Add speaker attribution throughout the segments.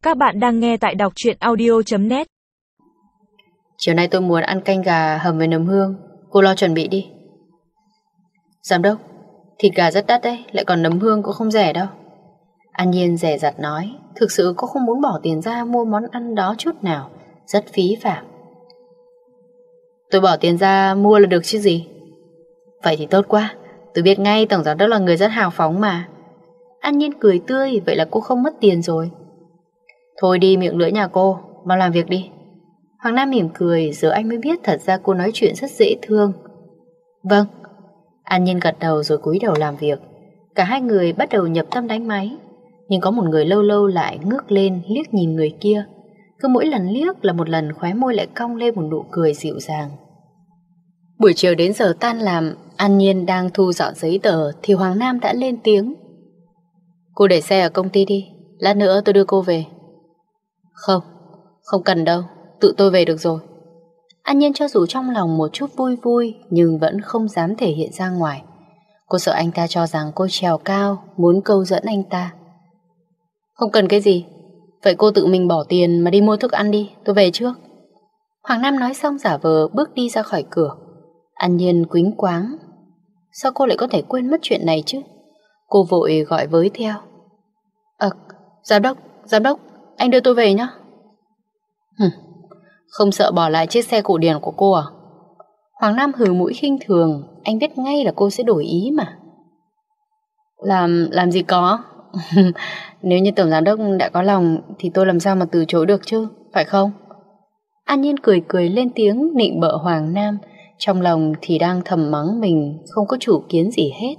Speaker 1: Các bạn đang nghe tại đọc truyện audio.net.
Speaker 2: Chiều nay tôi muốn ăn canh gà hầm với nấm hương. Cô lo chuẩn bị đi. Giám đốc, thịt gà rất đắt đấy, lại còn nấm hương cũng không rẻ đâu. An Nhiên dè dặt nói. Thực sự cô không muốn bỏ tiền ra mua món ăn đó chút nào, rất phí phạm. Tôi bỏ tiền ra mua là được chứ gì. Vậy thì tốt quá, tôi biết ngay tổng giám đốc là người rất hào phóng mà. An Nhiên cười tươi. Vậy là cô không mất tiền rồi. Thôi đi miệng lưỡi nhà cô, mau làm việc đi. Hoàng Nam mỉm cười. Giờ anh mới biết thật ra cô nói chuyện rất dễ thương. Vâng. An Nhiên gật đầu rồi cúi đầu làm việc. Cả hai người bắt đầu nhập tâm đánh máy. Nhưng có một người lâu lâu lại ngước lên liếc nhìn người kia. Cứ mỗi lần liếc là một lần khóe môi lại cong lên một nụ cười dịu dàng. Buổi chiều đến giờ tan làm, An Nhiên đang thu dọn giấy tờ thì Hoàng Nam đã lên tiếng. Cô để xe ở công ty đi, lát nữa tôi đưa cô về. Không cần đâu, tự tôi về được rồi. An Nhiên cho dù trong lòng một chút vui vui nhưng vẫn không dám thể hiện ra ngoài. Cô sợ anh ta cho rằng cô trèo cao, muốn câu dẫn anh ta. Không cần cái gì, vậy cô tự mình bỏ tiền mà đi mua thức ăn đi, tôi về trước. Hoàng Nam nói xong giả vờ bước đi ra khỏi cửa. An Nhiên quýnh quáng. Sao cô lại có thể quên mất chuyện này chứ? Cô vội gọi với theo. Giám đốc, anh đưa tôi về nhé. Không sợ bỏ lại chiếc xe cổ điển của cô à? Hoàng Nam hừ mũi khinh thường. Anh biết ngay là cô sẽ đổi ý mà. Làm gì có. Nếu như tổng giám đốc đã có lòng thì tôi làm sao mà từ chối được chứ, phải không? An Nhiên cười cười lên tiếng nịnh bợ Hoàng Nam. Trong lòng thì đang thầm mắng mình không có chủ kiến gì hết.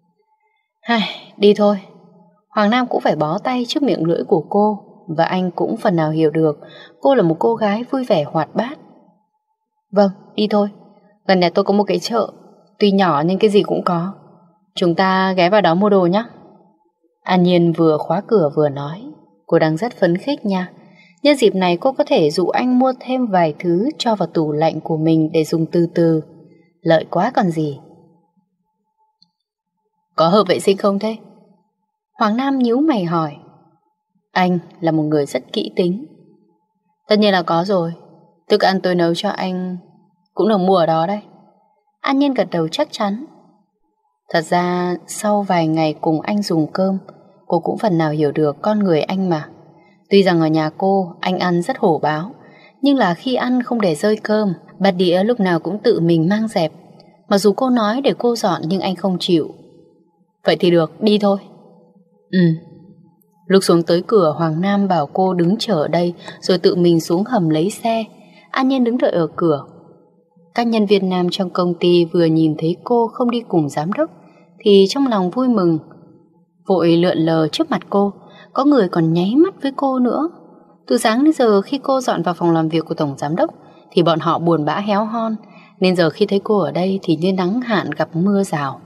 Speaker 2: Đi thôi. Hoàng Nam cũng phải bó tay trước miệng lưỡi của cô. Và anh cũng phần nào hiểu được cô là một cô gái vui vẻ hoạt bát. Vâng, đi thôi. Gần nhà tôi có một cái chợ, tuy nhỏ nhưng cái gì cũng có. Chúng ta ghé vào đó mua đồ nhé. An Nhiên vừa khóa cửa vừa nói. Cô đang rất phấn khích nha. Nhân dịp này cô có thể dụ anh mua thêm vài thứ cho vào tủ lạnh của mình để dùng từ từ. Lợi quá còn gì. Có hợp vệ sinh không thế? Hoàng Nam nhíu mày hỏi. Anh là một người rất kỹ tính. Tất nhiên là có rồi. Thức ăn tôi nấu cho anh cũng được mua ở đó đấy. An Nhiên gật đầu chắc chắn. Thật ra sau vài ngày cùng anh dùng cơm, cô cũng phần nào hiểu được con người anh mà. Tuy rằng ở nhà cô anh ăn rất hổ báo, nhưng là khi ăn không để rơi cơm, bát đĩa lúc nào cũng tự mình mang dẹp. Mặc dù cô nói để cô dọn nhưng anh không chịu. Vậy thì được, đi thôi. Lúc xuống tới cửa, Hoàng Nam bảo cô đứng chờ ở đây rồi tự mình xuống hầm lấy xe. An Nhiên đứng đợi ở cửa. Các nhân viên nam trong công ty vừa nhìn thấy cô không đi cùng giám đốc thì trong lòng vui mừng, vội lượn lờ trước mặt cô. Có người còn nháy mắt với cô nữa. Từ sáng đến giờ khi cô dọn vào phòng làm việc của tổng giám đốc thì bọn họ buồn bã héo hon, nên giờ khi thấy cô ở đây thì như nắng hạn gặp mưa rào.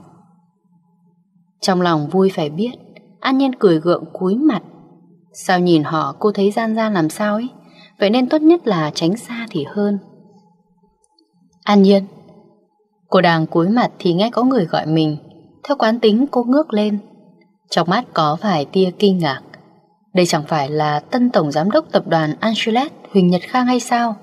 Speaker 2: Trong lòng vui phải biết, An Nhiên cười gượng cúi mặt. Sao nhìn họ cô thấy gian gian làm sao ấy. Vậy nên tốt nhất là tránh xa thì hơn. An Nhiên. Cô đang cúi mặt thì nghe có người gọi mình. Theo quán tính cô ngước lên. Trong mắt có vài tia kinh ngạc. Đây chẳng phải là tân tổng giám đốc tập đoàn Angelet Huỳnh Nhật Khang hay sao?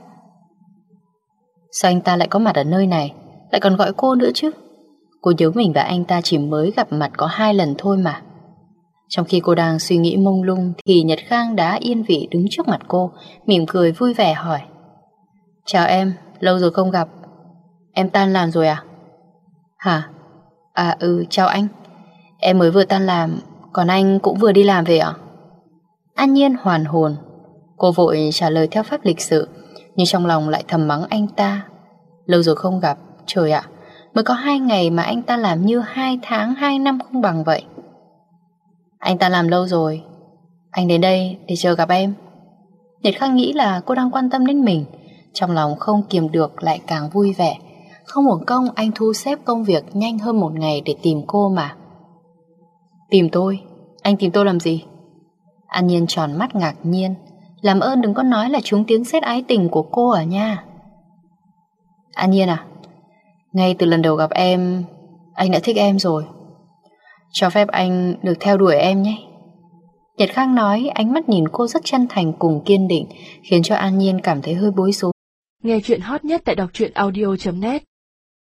Speaker 2: Sao anh ta lại có mặt ở nơi này, lại còn gọi cô nữa chứ? Cô nhớ mình và anh ta chỉ mới gặp mặt có 2 lần thôi mà. Trong khi cô đang suy nghĩ mông lung thì Nhật Khang đã yên vị đứng trước mặt cô, mỉm cười vui vẻ hỏi. Chào em, lâu rồi không gặp. Em tan làm rồi à? Hả? Chào anh. Em mới vừa tan làm, còn anh cũng vừa đi làm về ạ? An Nhiên hoàn hồn. Cô vội trả lời theo phép lịch sự, nhưng trong lòng lại thầm mắng anh ta. Lâu rồi không gặp, trời ạ, mới có 2 ngày mà anh ta làm như 2 tháng 2 năm không bằng vậy. Anh ta làm lâu rồi, anh đến đây để chờ gặp em. Nhật Khang nghĩ là cô đang quan tâm đến mình, trong lòng không kiềm được lại càng vui vẻ. Không uổng công anh thu xếp công việc nhanh hơn 1 ngày để tìm cô mà. Tìm tôi? Anh tìm tôi làm gì? An Nhiên tròn mắt ngạc nhiên. Làm ơn đừng có nói là trúng tiếng sét ái tình của cô ở nha. An Nhiên à, ngay từ lần đầu gặp em, anh đã thích em rồi. Cho phép anh được theo đuổi em nhé. Nhật Khang nói, ánh mắt nhìn cô rất chân thành cùng kiên định, khiến cho An Nhiên cảm thấy hơi bối rối.
Speaker 1: Nghe chuyện hot nhất tại đọc truyện audio.net